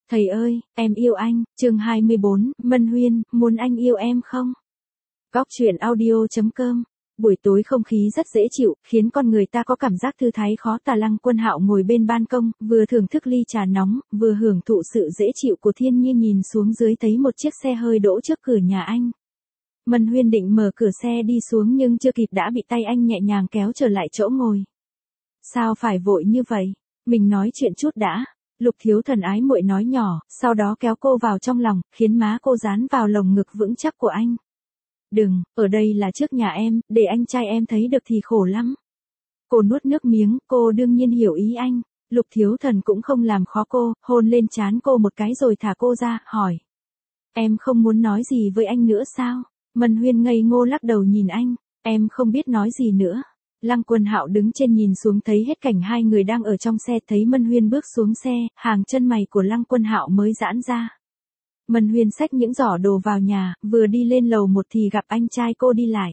Thầy ơi, em yêu anh, chương 24, Mân Huyên, muốn anh yêu em không? Góc truyện audio.com. Buổi tối không khí rất dễ chịu, khiến con người ta có cảm giác thư thái khó tả. Lăng Quân Hạo ngồi bên ban công, vừa thưởng thức ly trà nóng, vừa hưởng thụ sự dễ chịu của thiên nhiên. Nhìn xuống dưới thấy một chiếc xe hơi đỗ trước cửa nhà anh. Mân Huyên định mở cửa xe đi xuống nhưng chưa kịp đã bị tay anh nhẹ nhàng kéo trở lại chỗ ngồi. Sao phải vội như vậy? Mình nói chuyện chút đã. Lục Thiếu Thần ái muội nói nhỏ, sau đó kéo cô vào trong lòng, khiến má cô dán vào lồng ngực vững chắc của anh. Đừng, ở đây là trước nhà em, để anh trai em thấy được thì khổ lắm. Cô nuốt nước miếng, cô đương nhiên hiểu ý anh. Lục Thiếu Thần cũng không làm khó cô, hôn lên trán cô một cái rồi thả cô ra, hỏi. Em không muốn nói gì với anh nữa sao? Mân Huyên ngây ngô lắc đầu nhìn anh, em không biết nói gì nữa. Lăng Quân Hạo đứng trên nhìn xuống thấy hết cảnh hai người đang ở trong xe, thấy Mân Huyên bước xuống xe, hàng chân mày của Lăng Quân Hạo mới giãn ra. Mân Huyên xách những giỏ đồ vào nhà, vừa đi lên lầu một thì gặp anh trai cô đi lại.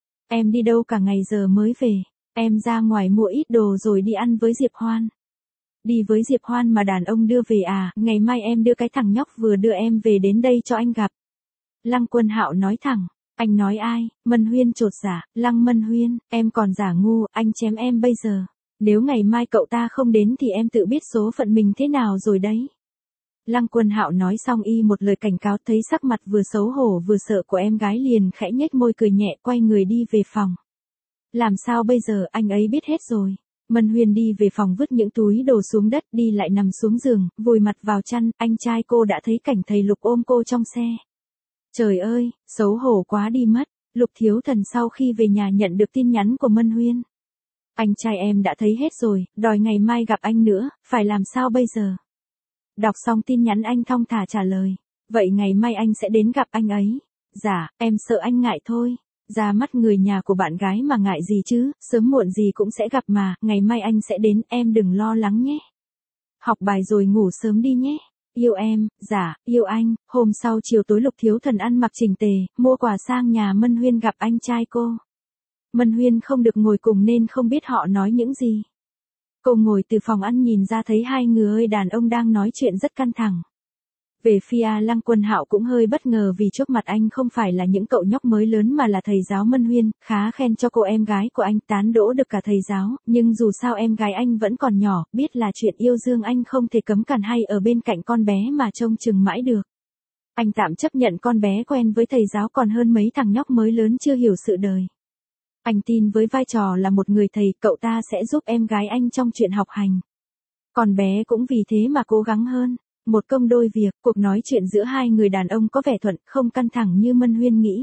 Em đi đâu cả ngày giờ mới về? Em ra ngoài mua ít đồ rồi đi ăn với Diệp Hoan. Đi với Diệp Hoan mà đàn ông đưa về à? Ngày mai em đưa cái thằng nhóc vừa đưa em về đến đây cho anh gặp. Lăng Quân Hạo nói thẳng. Anh nói ai? Mân Huyên chột dạ, Lăng Mân Huyên, em còn giả ngu, anh chém em bây giờ. Nếu ngày mai cậu ta không đến thì em tự biết số phận mình thế nào rồi đấy. Lăng Quân Hạo nói xong y một lời cảnh cáo, thấy sắc mặt vừa xấu hổ vừa sợ của em gái liền khẽ nhếch môi cười nhẹ, quay người đi về phòng. Làm sao bây giờ, anh ấy biết hết rồi. Mân Huyên đi về phòng vứt những túi đồ xuống đất, đi lại nằm xuống giường, vùi mặt vào chăn. Anh trai cô đã thấy cảnh thầy Lục ôm cô trong xe. Trời ơi, xấu hổ quá đi mất. Lục Thiếu Thần sau khi về nhà nhận được tin nhắn của Mân Huyên. Anh trai em đã thấy hết rồi, đòi ngày mai gặp anh nữa, phải làm sao bây giờ? Đọc xong tin nhắn anh thong thả trả lời. Vậy ngày mai anh sẽ đến gặp anh ấy. Dạ, em sợ anh ngại thôi. Ra mắt người nhà của bạn gái mà ngại gì chứ, sớm muộn gì cũng sẽ gặp mà, ngày mai anh sẽ đến, em đừng lo lắng nhé. Học bài rồi ngủ sớm đi nhé. Yêu em, dạ, yêu anh. Hôm sau chiều tối Lục Thiếu Thần ăn mặc chỉnh tề, mua quà sang nhà Mân Huyên gặp anh trai cô. Mân Huyên không được ngồi cùng nên không biết họ nói những gì. Cô ngồi từ phòng ăn nhìn ra thấy hai người đàn ông đang nói chuyện rất căng thẳng. Về phía Lăng Quân Hạo cũng hơi bất ngờ vì trước mặt anh không phải là những cậu nhóc mới lớn mà là thầy giáo Mân Huyên, khá khen cho cô em gái của anh tán đỗ được cả thầy giáo, nhưng dù sao em gái anh vẫn còn nhỏ, biết là chuyện yêu đương anh không thể cấm cản hay ở bên cạnh con bé mà trông chừng mãi được. Anh tạm chấp nhận con bé quen với thầy giáo còn hơn mấy thằng nhóc mới lớn chưa hiểu sự đời. Anh tin với vai trò là một người thầy, cậu ta sẽ giúp em gái anh trong chuyện học hành. Con bé cũng vì thế mà cố gắng hơn. Một công đôi việc, cuộc nói chuyện giữa hai người đàn ông có vẻ thuận, không căng thẳng như Mân Huyên nghĩ.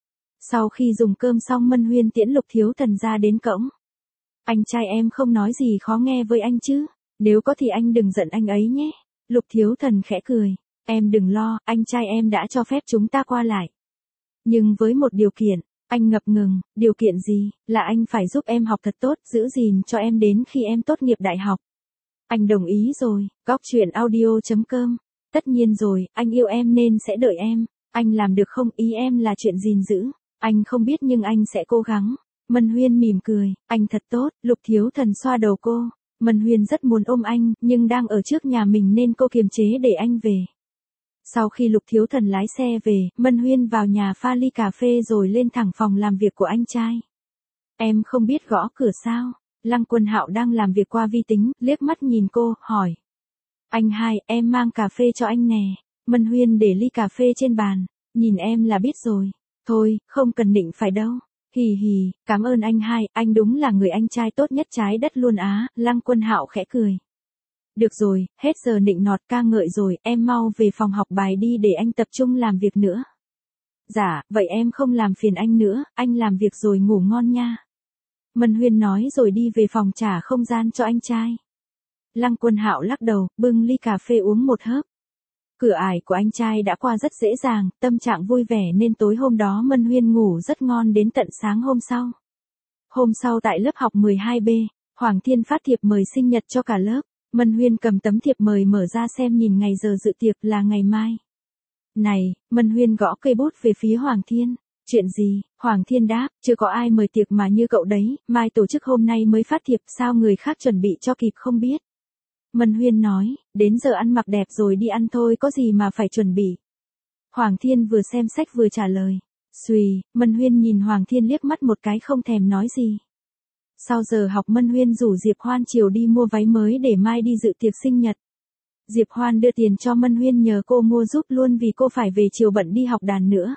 Sau khi dùng cơm xong Mân Huyên tiễn Lục Thiếu Thần ra đến cổng. Anh trai em không nói gì khó nghe với anh chứ, nếu có thì anh đừng giận anh ấy nhé. Lục Thiếu Thần khẽ cười, em đừng lo, anh trai em đã cho phép chúng ta qua lại. Nhưng với một điều kiện. Anh ngập ngừng, điều kiện gì? Là anh phải giúp em học thật tốt, giữ gìn cho em đến khi em tốt nghiệp đại học. Anh đồng ý rồi. Góc truyện audio.com. Tất nhiên rồi, anh yêu em nên sẽ đợi em. Anh làm được không? Ý em là chuyện gìn giữ. Anh không biết nhưng anh sẽ cố gắng. Mân Huyên mỉm cười, anh thật tốt. Lục Thiếu Thần xoa đầu cô. Mân Huyên rất muốn ôm anh, nhưng đang ở trước nhà mình nên cô kiềm chế để anh về. Sau khi Lục Thiếu Thần lái xe về, Mân Huyên vào nhà pha ly cà phê rồi lên thẳng phòng làm việc của anh trai. Em không biết gõ cửa sao? Lăng Quân Hạo đang làm việc qua vi tính, liếc mắt nhìn cô, hỏi. Anh hai, em mang cà phê cho anh nè. Mân Huyên để ly cà phê trên bàn, nhìn em là biết rồi. Thôi, không cần định phải đâu. Hì hì, cảm ơn anh hai, anh đúng là người anh trai tốt nhất trái đất luôn á. Lăng Quân Hạo khẽ cười. Được rồi, hết giờ nịnh nọt ca ngợi rồi, em mau về phòng học bài đi để anh tập trung làm việc nữa. Dạ, vậy em không làm phiền anh nữa, anh làm việc rồi ngủ ngon nha. Mân Huyên nói rồi đi về phòng trả không gian cho anh trai. Lăng Quân Hạo lắc đầu, bưng ly cà phê uống một hớp. Cửa ải của anh trai đã qua rất dễ dàng, tâm trạng vui vẻ nên tối hôm đó Mân Huyên ngủ rất ngon đến tận sáng hôm sau. Hôm sau tại lớp học 12B, Hoàng Thiên phát thiệp mời sinh nhật cho cả lớp. Mân Huyên cầm tấm thiệp mời mở ra xem nhìn ngày giờ dự tiệc là ngày mai. Này, Mân Huyên gõ cây bút về phía Hoàng Thiên. Chuyện gì? Hoàng Thiên đáp, chưa có ai mời tiệc mà như cậu đấy, mai tổ chức hôm nay mới phát thiệp, sao người khác chuẩn bị cho kịp không biết. Mân Huyên nói, đến giờ ăn mặc đẹp rồi đi ăn thôi có gì mà phải chuẩn bị. Hoàng Thiên vừa xem sách vừa trả lời. Xùy, Mân Huyên nhìn Hoàng Thiên liếc mắt một cái không thèm nói gì. Sau giờ học Mân Huyên rủ Diệp Hoan chiều đi mua váy mới để mai đi dự tiệc sinh nhật. Diệp Hoan đưa tiền cho Mân Huyên nhờ cô mua giúp luôn vì cô phải về chiều bận đi học đàn nữa.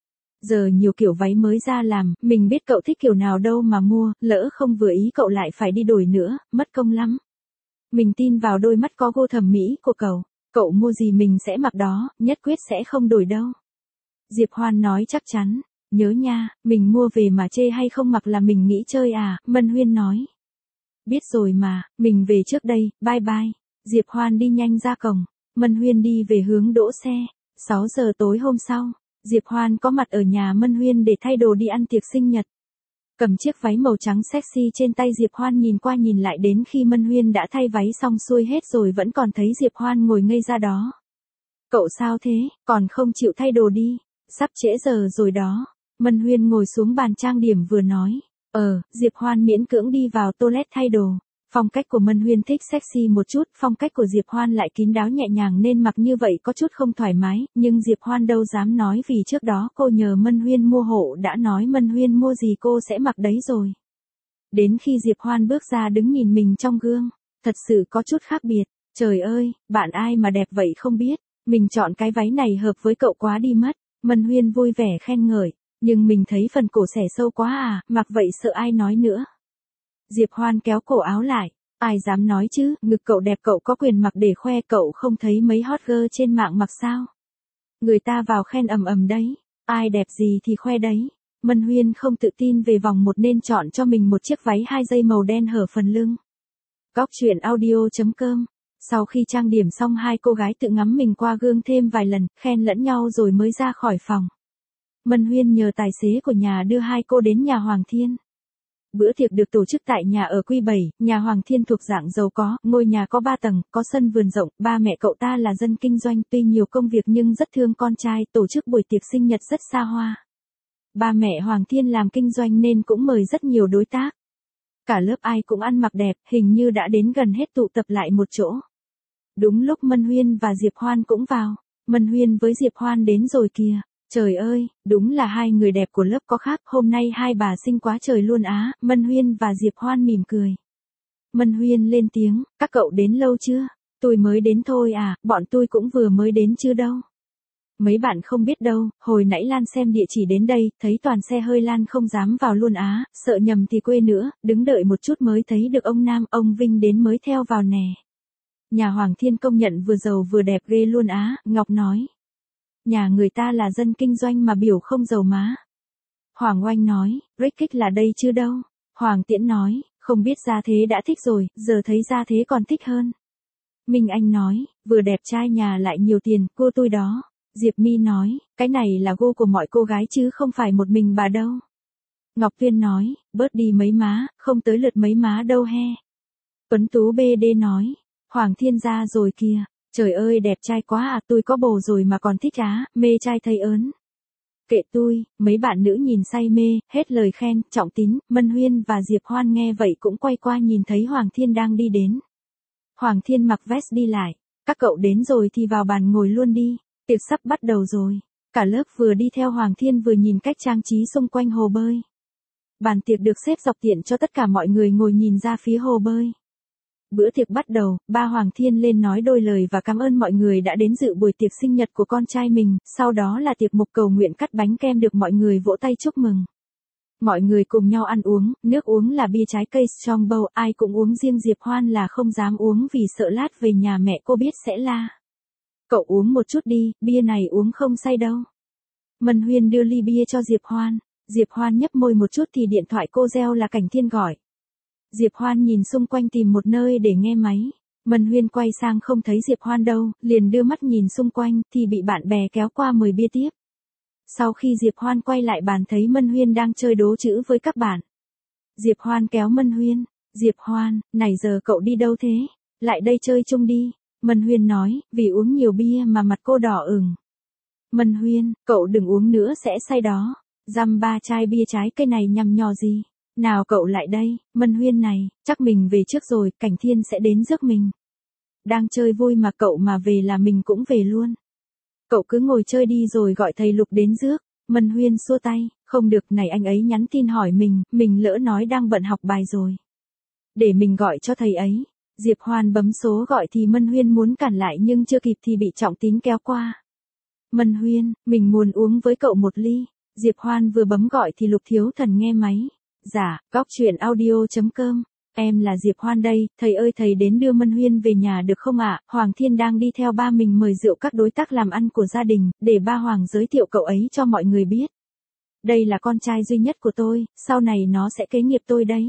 Giờ nhiều kiểu váy mới ra làm, mình biết cậu thích kiểu nào đâu mà mua, lỡ không vừa ý cậu lại phải đi đổi nữa, mất công lắm. Mình tin vào đôi mắt có gu thẩm mỹ của cậu mua gì mình sẽ mặc đó, nhất quyết sẽ không đổi đâu. Diệp Hoan nói chắc chắn, nhớ nha, mình mua về mà chê hay không mặc là mình nghĩ chơi à, Mân Huyên nói. Biết rồi mà, mình về trước đây, bye bye. Diệp Hoan đi nhanh ra cổng, Mân Huyên đi về hướng đỗ xe. 6 giờ tối hôm sau, Diệp Hoan có mặt ở nhà Mân Huyên để thay đồ đi ăn tiệc sinh nhật. Cầm chiếc váy màu trắng sexy trên tay Diệp Hoan nhìn qua nhìn lại đến khi Mân Huyên đã thay váy xong xuôi hết rồi vẫn còn thấy Diệp Hoan ngồi ngây ra đó. Cậu sao thế, còn không chịu thay đồ đi, sắp trễ giờ rồi đó. Mân Huyên ngồi xuống bàn trang điểm vừa nói. Diệp Hoan miễn cưỡng đi vào toilet thay đồ. Phong cách của Mân Huyên thích sexy một chút, phong cách của Diệp Hoan lại kín đáo nhẹ nhàng nên mặc như vậy có chút không thoải mái, nhưng Diệp Hoan đâu dám nói vì trước đó cô nhờ Mân Huyên mua hộ đã nói Mân Huyên mua gì cô sẽ mặc đấy rồi. Đến khi Diệp Hoan bước ra đứng nhìn mình trong gương, thật sự có chút khác biệt, trời ơi, bạn ai mà đẹp vậy không biết, mình chọn cái váy này hợp với cậu quá đi mất, Mân Huyên vui vẻ khen ngợi, nhưng mình thấy phần cổ xẻ sâu quá à, mặc vậy sợ ai nói nữa. Diệp Hoan kéo cổ áo lại, ai dám nói chứ, ngực cậu đẹp cậu có quyền mặc để khoe cậu không thấy mấy hot girl trên mạng mặc sao. Người ta vào khen ầm ầm đấy, ai đẹp gì thì khoe đấy. Mân Huyên không tự tin về vòng một nên chọn cho mình một chiếc váy 2 dây màu đen hở phần lưng. Góc truyện audio.com. Sau khi trang điểm xong hai cô gái tự ngắm mình qua gương thêm vài lần, khen lẫn nhau rồi mới ra khỏi phòng. Mân Huyên nhờ tài xế của nhà đưa hai cô đến nhà Hoàng Thiên. Bữa tiệc được tổ chức tại nhà ở Quy 7, nhà Hoàng Thiên thuộc dạng giàu có, ngôi nhà có 3 tầng, có sân vườn rộng, ba mẹ cậu ta là dân kinh doanh, tuy nhiều công việc nhưng rất thương con trai, tổ chức buổi tiệc sinh nhật rất xa hoa. Ba mẹ Hoàng Thiên làm kinh doanh nên cũng mời rất nhiều đối tác. Cả lớp ai cũng ăn mặc đẹp, hình như đã đến gần hết tụ tập lại một chỗ. Đúng lúc Mân Huyên và Diệp Hoan cũng vào, Mân Huyên với Diệp Hoan đến rồi kìa. Trời ơi, đúng là hai người đẹp của lớp có khác, hôm nay hai bà xinh quá trời luôn á, Mân Huyên và Diệp Hoan mỉm cười. Mân Huyên lên tiếng, các cậu đến lâu chưa? Tôi mới đến thôi à, bọn tôi cũng vừa mới đến chưa đâu. Mấy bạn không biết đâu, hồi nãy Lan xem địa chỉ đến đây, thấy toàn xe hơi Lan không dám vào luôn á, sợ nhầm thì quê nữa, đứng đợi một chút mới thấy được ông Nam, ông Vinh đến mới theo vào nè. Nhà Hoàng Thiên công nhận vừa giàu vừa đẹp ghê luôn á, Ngọc nói. Nhà người ta là dân kinh doanh mà biểu không giàu má. Hoàng Oanh nói, Rick là đây chứ đâu. Hoàng Tiễn nói, không biết gia thế đã thích rồi, giờ thấy gia thế còn thích hơn. Minh Anh nói, vừa đẹp trai nhà lại nhiều tiền, cô tôi đó. Diệp My nói, cái này là gu của mọi cô gái chứ không phải một mình bà đâu. Ngọc Tuyên nói, bớt đi mấy má, không tới lượt mấy má đâu he. Tuấn Tú BD nói, Hoàng Thiên ra rồi kìa. Trời ơi đẹp trai quá à, tôi có bồ rồi mà còn thích á, mê trai thấy ớn. Kệ tôi, mấy bạn nữ nhìn say mê, hết lời khen, Trọng Tín, Mân Huyên và Diệp Hoan nghe vậy cũng quay qua nhìn thấy Hoàng Thiên đang đi đến. Hoàng Thiên mặc vest đi lại, các cậu đến rồi thì vào bàn ngồi luôn đi, tiệc sắp bắt đầu rồi. Cả lớp vừa đi theo Hoàng Thiên vừa nhìn cách trang trí xung quanh hồ bơi. Bàn tiệc được xếp dọc tiện cho tất cả mọi người ngồi nhìn ra phía hồ bơi. Bữa tiệc bắt đầu, ba Hoàng Thiên lên nói đôi lời và cảm ơn mọi người đã đến dự buổi tiệc sinh nhật của con trai mình, sau đó là tiệc mục cầu nguyện cắt bánh kem được mọi người vỗ tay chúc mừng. Mọi người cùng nhau ăn uống, nước uống là bia trái cây Strongbow, ai cũng uống riêng Diệp Hoan là không dám uống vì sợ lát về nhà mẹ cô biết sẽ la. Cậu uống một chút đi, bia này uống không say đâu. Mân Huyên đưa ly bia cho Diệp Hoan nhấp môi một chút thì điện thoại cô reo là Cảnh Thiên gọi. Diệp Hoan nhìn xung quanh tìm một nơi để nghe máy. Mân Huyên quay sang không thấy Diệp Hoan đâu, liền đưa mắt nhìn xung quanh thì bị bạn bè kéo qua mời bia tiếp. Sau khi Diệp Hoan quay lại bàn thấy Mân Huyên đang chơi đố chữ với các bạn. Diệp Hoan kéo Mân Huyên. Diệp Hoan, này giờ cậu đi đâu thế? Lại đây chơi chung đi. Mân Huyên nói, vì uống nhiều bia mà mặt cô đỏ ửng. Mân Huyên, cậu đừng uống nữa sẽ say đó. Dăm ba chai bia trái cây này nhằm nhò gì? Nào cậu lại đây, Mân Huyên này, chắc mình về trước rồi, Cảnh Thiên sẽ đến rước mình. đang chơi vui mà cậu mà về là mình cũng về luôn. Cậu cứ ngồi chơi đi rồi gọi thầy Lục đến rước. Mân Huyên xua tay, không được, này anh ấy nhắn tin hỏi mình lỡ nói đang bận học bài rồi. Để mình gọi cho thầy ấy. Diệp Hoan bấm số gọi thì Mân Huyên muốn cản lại nhưng chưa kịp thì bị Trọng Tín kéo qua. Mân Huyên, mình muốn uống với cậu một ly. Diệp Hoan vừa bấm gọi thì Lục Thiếu Thần nghe máy. Dạ, Cóc Truyện Audio.com. Em là Diệp Hoan đây, thầy ơi thầy đến đưa Mân Huyên về nhà được không ạ? Hoàng Thiên đang đi theo ba mình mời rượu các đối tác làm ăn của gia đình, để ba Hoàng giới thiệu cậu ấy cho mọi người biết. Đây là con trai duy nhất của tôi, sau này nó sẽ kế nghiệp tôi đấy.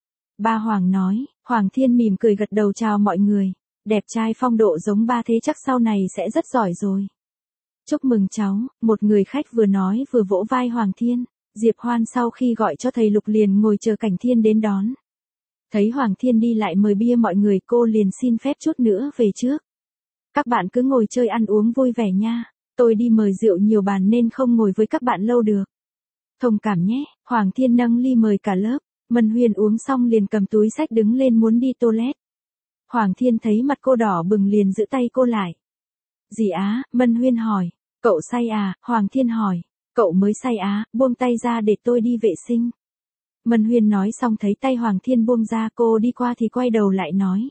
Ba Hoàng nói, Hoàng Thiên mỉm cười gật đầu chào mọi người. Đẹp trai phong độ giống ba thế chắc sau này sẽ rất giỏi rồi. Chúc mừng cháu, một người khách vừa nói vừa vỗ vai Hoàng Thiên. Diệp Hoan sau khi gọi cho thầy Lục liền ngồi chờ Cảnh Thiên đến đón. Thấy Hoàng Thiên đi lại mời bia mọi người, cô liền xin phép chút nữa về trước. Các bạn cứ ngồi chơi ăn uống vui vẻ nha, tôi đi mời rượu nhiều bàn nên không ngồi với các bạn lâu được. Thông cảm nhé, Hoàng Thiên nâng ly mời cả lớp. Mân Huyên uống xong liền cầm túi xách đứng lên muốn đi toilet. Hoàng Thiên thấy mặt cô đỏ bừng liền giữ tay cô lại. Gì á, Mân Huyên hỏi. Cậu say à, Hoàng Thiên hỏi. Cậu mới say á, buông tay ra để tôi đi vệ sinh. Mân Huyên nói xong thấy tay Hoàng Thiên buông ra, cô đi qua thì quay đầu lại nói.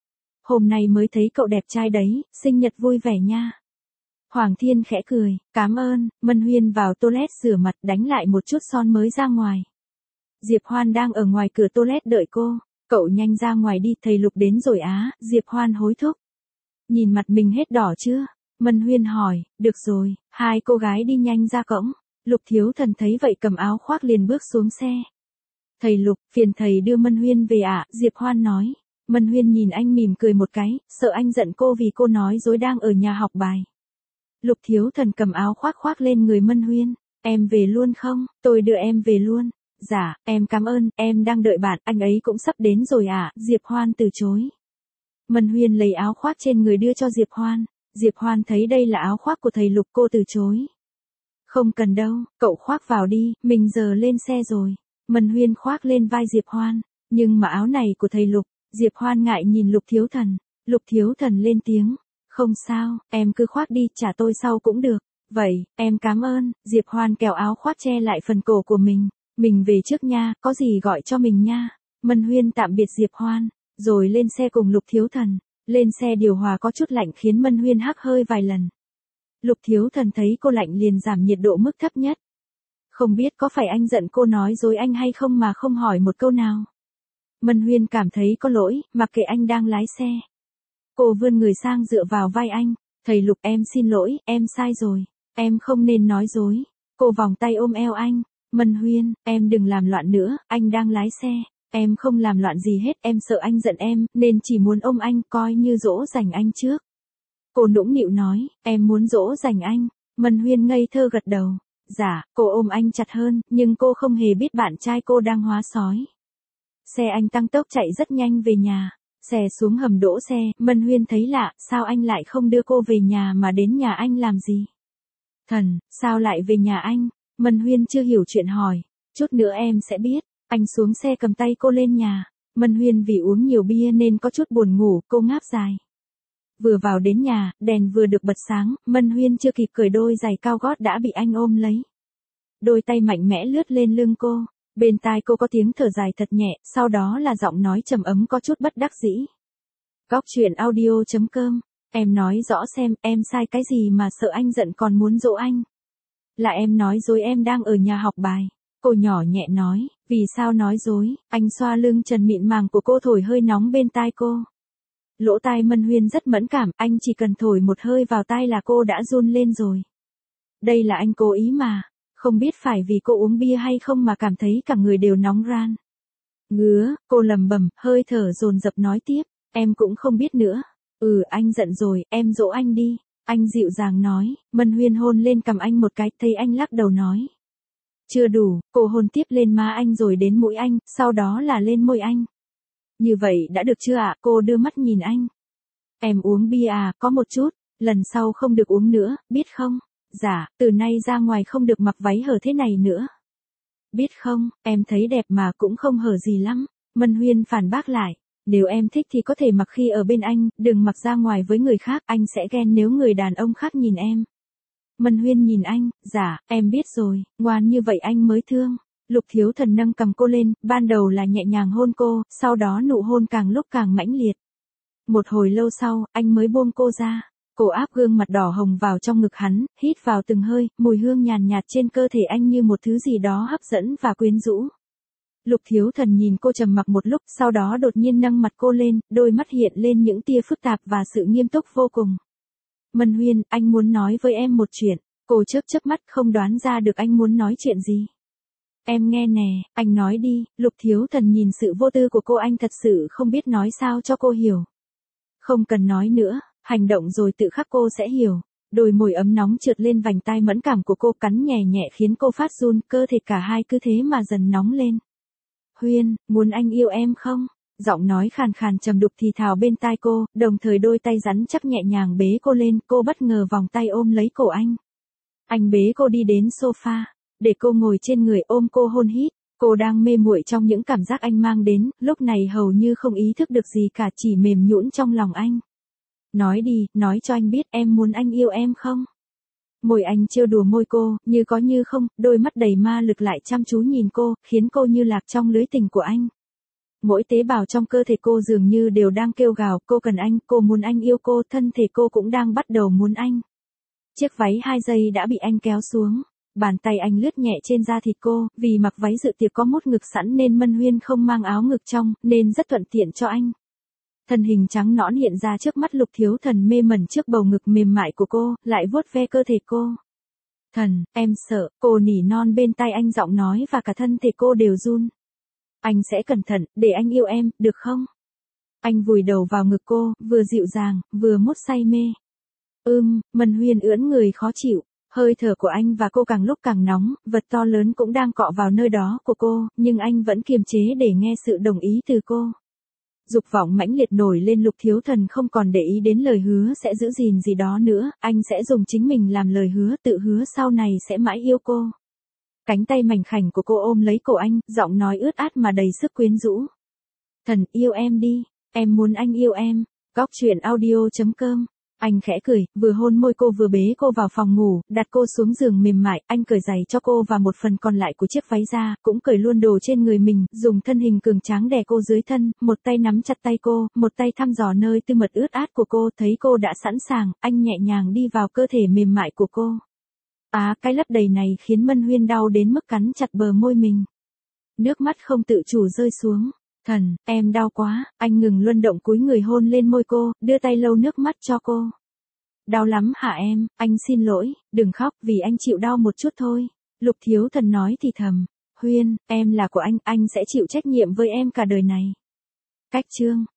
Hôm nay mới thấy cậu đẹp trai đấy, sinh nhật vui vẻ nha. Hoàng Thiên khẽ cười, cảm ơn. Mân Huyên vào toilet rửa mặt đánh lại một chút son mới ra ngoài. Diệp Hoan đang ở ngoài cửa toilet đợi cô. Cậu nhanh ra ngoài đi, thầy Lục đến rồi á. Diệp Hoan hối thúc. Nhìn mặt mình hết đỏ chưa? Mân Huyên hỏi, được rồi. Hai cô gái đi nhanh ra cổng. Lục Thiếu Thần thấy vậy cầm áo khoác liền bước xuống xe. Thầy Lục, phiền thầy đưa Mân Huyên về ạ. Diệp Hoan nói. Mân Huyên nhìn anh mỉm cười một cái, sợ anh giận cô vì cô nói dối đang ở nhà học bài. Lục Thiếu Thần cầm áo khoác khoác lên người Mân Huyên. Em về luôn không? Tôi đưa em về luôn. Dạ, em cảm ơn, em đang đợi bạn, anh ấy cũng sắp đến rồi ạ. Diệp Hoan từ chối. Mân Huyên lấy áo khoác trên người đưa cho Diệp Hoan. Diệp Hoan thấy đây là áo khoác của thầy Lục, cô từ chối. Không cần đâu, cậu khoác vào đi, mình giờ lên xe rồi. Mân Huyên khoác lên vai Diệp Hoan. Nhưng mà áo này của thầy Lục. Diệp Hoan ngại nhìn Lục Thiếu Thần. Lục Thiếu Thần lên tiếng. Không sao, em cứ khoác đi, trả tôi sau cũng được. Vậy, em cảm ơn. Diệp Hoan kéo áo khoác che lại phần cổ của mình. Mình về trước nha, có gì gọi cho mình nha. Mân Huyên tạm biệt Diệp Hoan, rồi lên xe cùng Lục Thiếu Thần. Lên xe điều hòa có chút lạnh khiến Mân Huyên hắt hơi vài lần. Lục Thiếu Thần thấy cô lạnh liền giảm nhiệt độ mức thấp nhất. Không biết có phải anh giận cô nói dối anh hay không mà không hỏi một câu nào. Mân Huyên cảm thấy có lỗi, mặc kệ anh đang lái xe. Cô vươn người sang dựa vào vai anh. Thầy Lục, em xin lỗi, em sai rồi. Em không nên nói dối. Cô vòng tay ôm eo anh. Mân Huyên, em đừng làm loạn nữa, anh đang lái xe. Em không làm loạn gì hết, em sợ anh giận em, nên chỉ muốn ôm anh, coi như dỗ dành anh trước. Cô nũng nịu nói, em muốn dỗ dành anh. Mân Huyên ngây thơ gật đầu. Dạ, cô ôm anh chặt hơn, nhưng cô không hề biết bạn trai cô đang hóa sói. Xe anh tăng tốc chạy rất nhanh về nhà. Xe xuống hầm đỗ xe, Mân Huyên thấy lạ, sao anh lại không đưa cô về nhà mà đến nhà anh làm gì? Thần, sao lại về nhà anh? Mân Huyên chưa hiểu chuyện hỏi. Chút nữa em sẽ biết. Anh xuống xe cầm tay cô lên nhà. Mân Huyên vì uống nhiều bia nên có chút buồn ngủ, cô ngáp dài. Vừa vào đến nhà, đèn vừa được bật sáng, Mân Huyên chưa kịp cởi đôi giày cao gót đã bị anh ôm lấy. Đôi tay mạnh mẽ lướt lên lưng cô. Bên tai cô có tiếng thở dài thật nhẹ, sau đó là giọng nói trầm ấm có chút bất đắc dĩ. Cóc Truyện Audio.com. Em nói rõ xem, em sai cái gì mà sợ anh giận còn muốn dỗ anh? Là em nói dối em đang ở nhà học bài. Cô nhỏ nhẹ nói, vì sao nói dối? Anh xoa lưng trần mịn màng của cô thổi hơi nóng bên tai cô. Lỗ tai Mân Huyên rất mẫn cảm, anh chỉ cần thổi một hơi vào tai là cô đã run lên rồi. Đây là anh cố ý mà. Không biết phải vì cô uống bia hay không mà cảm thấy cả người đều nóng ran. Ngứa, cô lầm bầm, hơi thở dồn dập nói tiếp, em cũng không biết nữa. Anh giận rồi, em dỗ anh đi. Anh dịu dàng nói. Mân Huyên hôn lên cằm anh một cái, thấy anh lắc đầu nói. Chưa đủ, cô hôn tiếp lên má anh rồi đến mũi anh, sau đó là lên môi anh. Như vậy đã được chưa ạ? Cô đưa mắt nhìn anh. Em uống bia à, có một chút, lần sau không được uống nữa, biết không? Dạ, từ nay ra ngoài không được mặc váy hở thế này nữa. Biết không, em thấy đẹp mà cũng không hở gì lắm. Mân Huyên phản bác lại. Nếu em thích thì có thể mặc khi ở bên anh, đừng mặc ra ngoài với người khác, anh sẽ ghen nếu người đàn ông khác nhìn em. Mân Huyên nhìn anh, dạ, em biết rồi, ngoan như vậy anh mới thương. Lục Thiếu Thần nâng cầm cô lên, ban đầu là nhẹ nhàng hôn cô, sau đó nụ hôn càng lúc càng mãnh liệt. Một hồi lâu sau, anh mới buông cô ra. Cô áp gương mặt đỏ hồng vào trong ngực hắn, hít vào từng hơi, mùi hương nhàn nhạt trên cơ thể anh như một thứ gì đó hấp dẫn và quyến rũ. Lục Thiếu Thần nhìn cô trầm mặc một lúc, sau đó đột nhiên nâng mặt cô lên, đôi mắt hiện lên những tia phức tạp và sự nghiêm túc vô cùng. Mân Huyên, anh muốn nói với em một chuyện. Cô chớp chớp mắt không đoán ra được anh muốn nói chuyện gì. Em nghe nè, anh nói đi. Lục Thiếu Thần nhìn sự vô tư của cô, anh thật sự không biết nói sao cho cô hiểu. Không cần nói nữa, hành động rồi tự khắc cô sẽ hiểu. Đôi môi ấm nóng trượt lên vành tai mẫn cảm của cô, cắn nhẹ nhẹ khiến cô phát run, cơ thể cả hai cứ thế mà dần nóng lên. Huyên, muốn anh yêu em không? Giọng nói khàn khàn trầm đục thì thào bên tai cô, đồng thời đôi tay rắn chắc nhẹ nhàng bế cô lên, cô bất ngờ vòng tay ôm lấy cổ anh. Anh bế cô đi đến sofa, để cô ngồi trên người ôm cô hôn hít. Cô đang mê muội trong những cảm giác anh mang đến, lúc này hầu như không ý thức được gì cả, chỉ mềm nhũn trong lòng anh. Nói đi, nói cho anh biết em muốn anh yêu em không? Môi anh trêu đùa môi cô, như có như không, đôi mắt đầy ma lực lại chăm chú nhìn cô, khiến cô như lạc trong lưới tình của anh. Mỗi tế bào trong cơ thể cô dường như đều đang kêu gào, cô cần anh, cô muốn anh yêu cô, thân thể cô cũng đang bắt đầu muốn anh. Chiếc váy 2 giây đã bị anh kéo xuống. Bàn tay anh lướt nhẹ trên da thịt cô, vì mặc váy dự tiệc có mốt ngực sẵn nên Mân Huyên không mang áo ngực trong, nên rất thuận tiện cho anh. Thân hình trắng nõn hiện ra trước mắt Lục Thiếu Thần, mê mẩn trước bầu ngực mềm mại của cô, lại vuốt ve cơ thể cô. Thần, em sợ, cô nỉ non bên tai anh, giọng nói và cả thân thể cô đều run. Anh sẽ cẩn thận, để anh yêu em, được không? Anh vùi đầu vào ngực cô, vừa dịu dàng, vừa mút say mê. Mân Huyên ưỡn người khó chịu. Hơi thở của anh và cô càng lúc càng nóng, vật to lớn cũng đang cọ vào nơi đó của cô, nhưng anh vẫn kiềm chế để nghe sự đồng ý từ cô. Dục vọng mãnh liệt nổi lên, Lục Thiếu Thần không còn để ý đến lời hứa sẽ giữ gìn gì đó nữa, anh sẽ dùng chính mình làm lời hứa, tự hứa sau này sẽ mãi yêu cô. Cánh tay mảnh khảnh của cô ôm lấy cổ anh, giọng nói ướt át mà đầy sức quyến rũ. Thần, yêu em đi, em muốn anh yêu em. Góc truyện audio.com. Anh khẽ cười, vừa hôn môi cô vừa bế cô vào phòng ngủ, đặt cô xuống giường mềm mại, anh cởi giày cho cô và một phần còn lại của chiếc váy ra, cũng cởi luôn đồ trên người mình, dùng thân hình cường tráng đè cô dưới thân, một tay nắm chặt tay cô, một tay thăm dò nơi tư mật ướt át của cô, thấy cô đã sẵn sàng, anh nhẹ nhàng đi vào cơ thể mềm mại của cô. Cái lấp đầy này khiến Mân Huyên đau đến mức cắn chặt bờ môi mình. Nước mắt không tự chủ rơi xuống. Thần, em đau quá, anh ngừng luân động cúi người hôn lên môi cô, đưa tay lau nước mắt cho cô. Đau lắm hả em, anh xin lỗi, đừng khóc, vì anh chịu đau một chút thôi. Lục Thiếu Thần nói thì thầm, Huyên, em là của anh sẽ chịu trách nhiệm với em cả đời này. Cách chương